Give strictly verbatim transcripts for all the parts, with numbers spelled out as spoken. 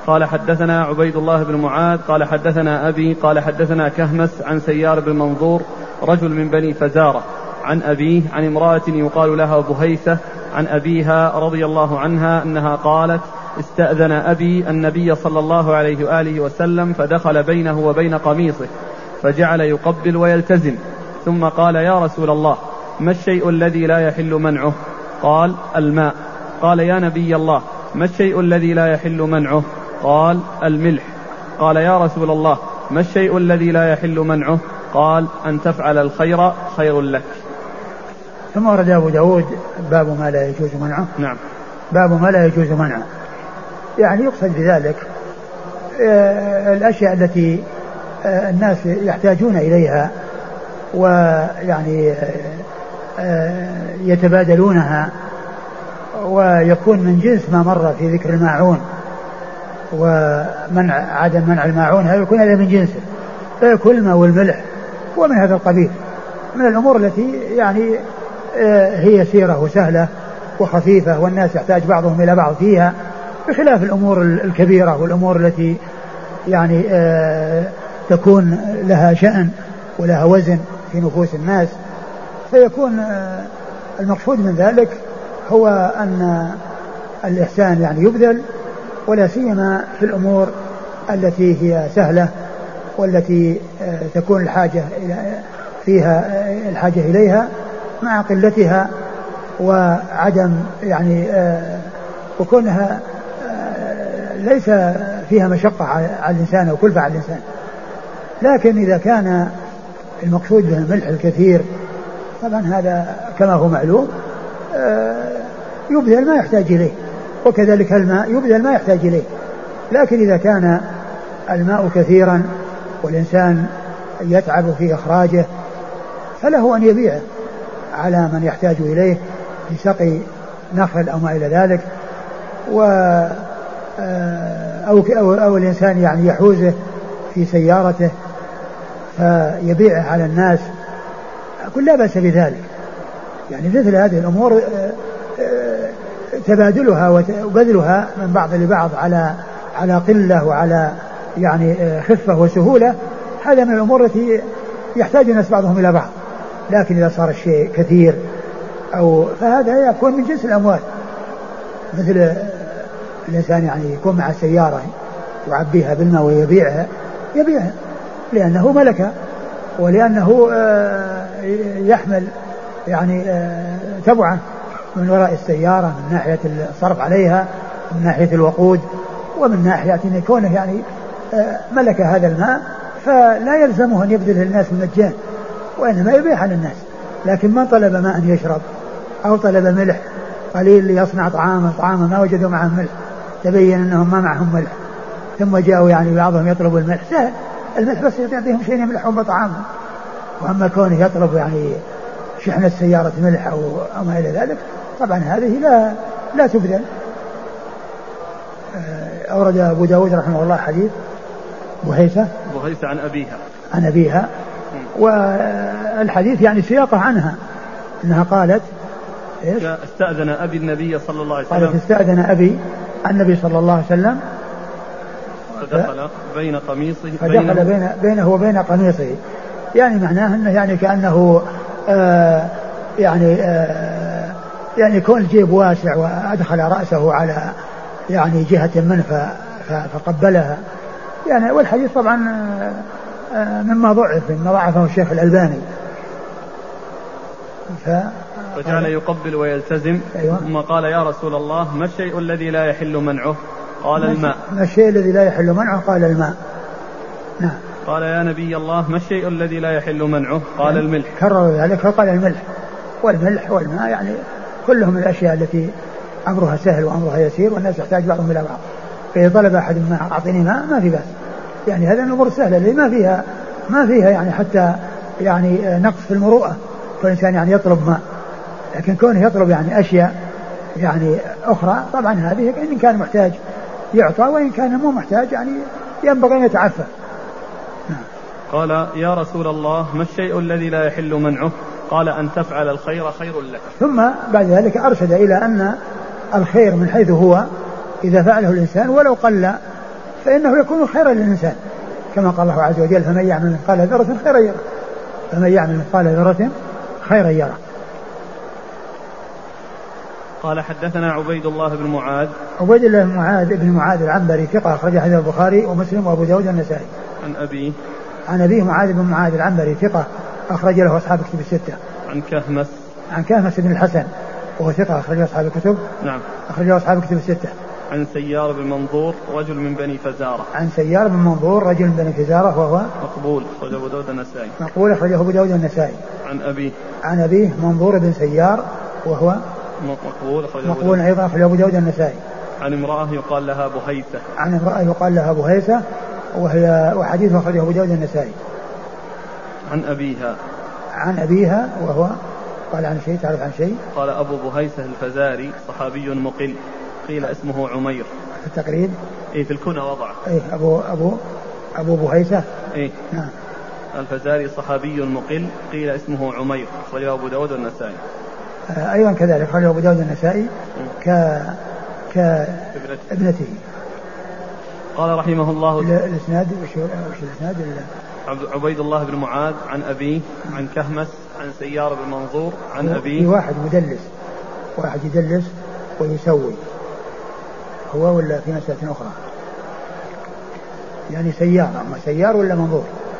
قال حدثنا عبيد الله بن معاذ قال حدثنا أبي قال حدثنا كهمس عن سيار بن منظور رجل من بني فزارة عن أبيه عن امرأة يقال لها بهيثة عن أبيها رضي الله عنها أنها قالت استأذن أبي النبي صلى الله عليه وآله وسلم فدخل بينه وبين قميصه فجعل يقبل ويلتزم ثم قال يا رسول الله ما الشيء الذي لا يحل منعه؟ قال الماء. قال يا نبي الله ما الشيء الذي لا يحل منعه؟ قال الملح. قال يا رسول الله ما الشيء الذي لا يحل منعه؟ قال أن تفعل الخير خير لك. ثم ورد أبو داود باب ما لا يجوز منعه. نعم. باب ما لا يجوز منعه، يعني يقصد بذلك الأشياء التي الناس يحتاجون إليها ويعني يتبادلونها، ويكون من جنس ما مر في ذكر الماعون ومنع عدم منع الماعون، هذا يكون هذا من جنسه، فيكون الماء والملح ومن هذا القبيل من الأمور التي يعني هي يسيرة وسهلة وخفيفة والناس يحتاج بعضهم إلى بعض فيها، بخلاف الأمور الكبيرة والأمور التي يعني تكون لها شأن ولها وزن في نفوس الناس. فيكون المقصود من ذلك هو أن الإحسان يعني يبذل، ولا سيما في الأمور التي هي سهلة والتي تكون الحاجة فيها الحاجة إليها مع قلتها وعدم يعني وكونها ليس فيها مشقة على الإنسان أو كلفة على الإنسان. لكن إذا كان المقصود به الملح الكثير طبعا هذا كما هو معلوم يبذل ما يحتاج إليه، وكذلك الماء يبذل ما يحتاج إليه. لكن إذا كان الماء كثيرا والإنسان يتعب في إخراجه فله أن يبيعه على من يحتاج إليه لسقي نخل أو ما إلى ذلك، و أو, أو, أو الإنسان يعني يحوزه في سيارته فيبيعه على الناس، كل لا بأس بذلك. يعني مثل هذه الأمور تبادلها وبذلها من بعض لبعض على على قلة وعلى يعني خفة وسهولة، هذا من الأمور التي يحتاج الناس بعضهم إلى بعض. لكن إذا صار الشيء كثير أو فهذا يكون من جنس الأموال، مثل الإنسان يعني يكون مع سيارة يعبيها بالماء ويبيعها يبيعها لأنه ملكة، ولأنه يحمل يعني تبعا من وراء السيارة من ناحية الصرف عليها، من ناحية الوقود، ومن ناحية أن يكونه يعني ملك هذا الماء، فلا يلزمه أن يبذل الناس المجان وإنما يبيعها للناس. لكن من طلب ماء يشرب أو طلب ملح قليل ليصنع طعاما طعاما ما وجدوا معه ملح، تبين أنهم ما معهم ملح، ثم جاءوا يعني بعضهم يطلبوا الملح، سهل الملح بس يعطيهم شيء يملحهم بطعامهم. وأما كونه يطلب يعني شحنة سيارة ملح أو ما إلى ذلك طبعا هذه لا لا تبذل. أورد أبو داود رحمه الله حديث بهيثة بهيثة عن أبيها عن أبيها والحديث يعني سياقه عنها أنها قالت إيش؟ استأذن أبي النبي صلى الله عليه وسلم قالت استأذن أبي النبي صلى الله عليه وسلم فدخل بين قميصه فدخل بين بينه وبين قميصه، يعني معناه أنه يعني كأنه آه يعني آه يعني يكون الجيب واسع وأدخل رأسه على يعني جهة منه فقبلها يعني. والحديث طبعا آه مما ضعف مما ضعفه الشيخ الألباني. فجعل يقبل ويلتزم. أيوة. ثم قال يا رسول الله ما الشيء الذي لا يحل منعه؟ قال الماء. ما الشيء الذي لا يحل منعه؟ قال الماء. نعم. قال يا نبي الله ما الشيء الذي لا يحل منعه؟ قال يعني الملح. كرر ذلك فقال الملح، والملح والماء يعني كلهم من الأشياء التي أمرها سهل وأمرها يسير والناس يحتاج بعضهم إلى بعض. فإذا طلب أحد ماء أعطيني ماء ما في بأس، يعني هذا الأمور سهلة اللي ما فيها ما فيها يعني حتى يعني نقص في المروءة، فالإنسان يعني يطلب ماء. لكن كونه يطلب يعني أشياء يعني أخرى طبعا هذه إن كان محتاج يعطى، وإن كان مو محتاج يعني ينبغي أن يتعفف. قال يا رسول الله ما الشيء الذي لا يحل منعه؟ قال أن تفعل الخير خير لك. ثم بعد ذلك أرشد إلى أن الخير من حيث هو إذا فعله الإنسان ولو قل فإنه يكون خيرا للإنسان، كما قال الله عز وجل فمن يعمل مثقال ذرة خيرا يره، فمن يعمل مثقال ذرة خيرا يره. قال حدثنا عبيد الله بن معاذ. عبيد الله بن معاذ بن معاذ العنبري ثقة أخرج حديث البخاري ومسلم وأبو داود والنسائي. عن أبيه. عن أبيه معاذ بن معاذ العنبري ثقة أخرج له أصحاب الكتب الستة. عن كهمس. عن كهمس بن الحسن وهو ثقة أخرج له أصحاب الكتب. نعم. أخرج له أصحاب الكتب الستة. عن سيار بن منظور رجل من بني فزارة. عن سيار بن منظور رجل من بني فزارة وهو مقبول أخرجه أبو داود النسائي. مقبول أخرجه أبو داود النسائي. عن أبيه. عن أبيه منظور بن سيار وهو مقبول أخرجه مقبول أيضا أخرجه أبو داود النسائي. عن امرأة يقال لها بهيسة. عن امرأة يقال لها بهيسة وهي وحديث أخرجه أبو داود النسائي. عن أبيها. عن أبيها وهو قال عن شيء تعرف عن شيء؟ قال أبو بهيسة الفزاري صحابي مقل قيل اسمه عمير. في التقريب إيه في الكنى وضعه. إيه أبو أبو أبو بهيسة. إيه نعم. الفزاري صحابي مقل قيل اسمه عمير أخرجه أبو داود والنسائي. آه أيضا كذلك أخرجه أبو داود النسائي ك كابنته. قال رحمه الله الإسناد وش الإسناد؟ عبيد الله بن معاذ عن أبيه عن كهمس عن سيار بن منظور عن أبيه. في واحد مدلس، واحد يدلس ويسوي، هو ولا في مسألة أخرى؟ يعني سيار، أما سيار ولا منظور؟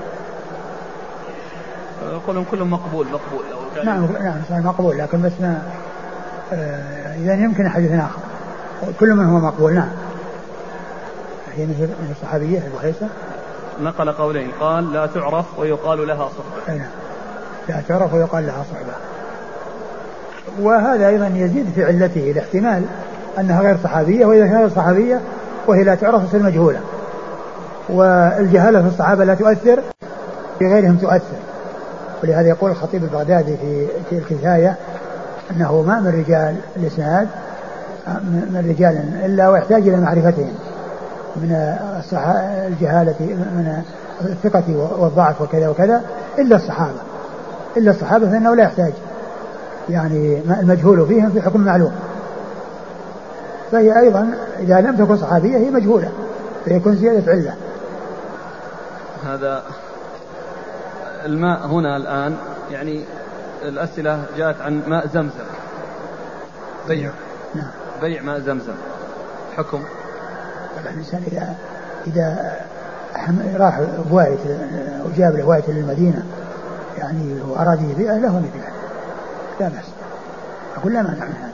يقولون كلهم مقبول مقبول. نعم نعم مقبول، لكن بس ما آه إذا يمكن حديث آخر كل من هو مقبول. نعم. هي من الصحابية البخيسة. نقل قولين، قال لا تعرف ويقال لها صحبة. نعم لا تعرف ويقال لها صحبة. وهذا أيضا يزيد في علته الاحتمال أنها غير صحابية، وإذا كانت غير صحابية وهي لا تعرف تصير مجهولة، والجهالة في الصحابة لا تؤثر، في غيرهم تؤثر. ولهذا يقول الخطيب البغدادي في الكفاية أنه ما من رجال الإسناد من رجال إلا ويحتاج إلى معرفتهم من الجهالة من الثقة والضعف وكذا وكذا إلا الصحابة إلا الصحابة فإنه لا يحتاج، يعني المجهول فيهم في حكم معلوم. فهي أيضا إذا لم تكن صحابية هي مجهولة فيكون زيادة علة. هذا الماء هنا الآن يعني الأسئلة جاءت عن ماء زمزم، بيع نعم. بيع ماء زمزم حكم. الإنسان إذا إذا راح بواية وجاب له واية للمدينة يعني وأراد يبيعه له يبيعه لا بأس، أقول لا مانع من هذا.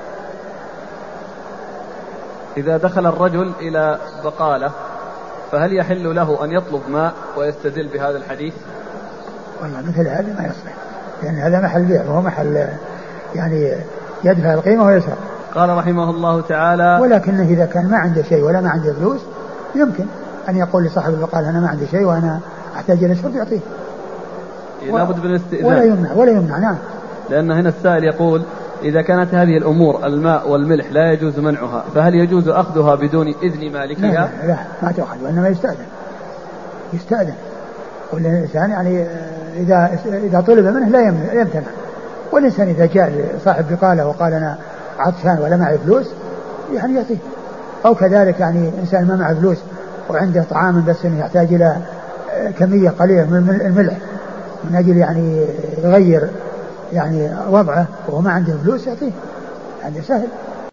إذا دخل الرجل إلى بقالة فهل يحل له أن يطلب ماء ويستدل بهذا الحديث؟ والله مثل هذا ما يصلح، لأن هذا محل بيع وهو محل يعني يدفع القيمة ويسرق. قال رحمه الله تعالى ولكنه إذا كان ما عنده شيء ولا ما عنده فلوس يمكن أن يقول لصاحب البقالة أنا ما عندي شيء وأنا أحتاج إلى شرب يعطيه، لابد من الاستئذان ولا يمنع ولا يمنع. نعم. لأن هنا السائل يقول إذا كانت هذه الأمور الماء والملح لا يجوز منعها فهل يجوز أخذها بدون إذن مالكها؟ لا, لا, لا ما تأخذ، وإنما يستأذن يستأذن كل إنسان يعني إذا إذا طلب منه لا يمتنع. والإنسان إذا جاء صاحب بقالة وقال أنا عطشان ولا معي فلوس يعني يعطيه. أو كذلك يعني إنسان ما معه فلوس وعنده طعام بس إنه يحتاج إلى كمية قليلة من الملح من أجل يعني يغير يعني وضعه وهو ما عنده فلوس يعطيه، هذا سهل.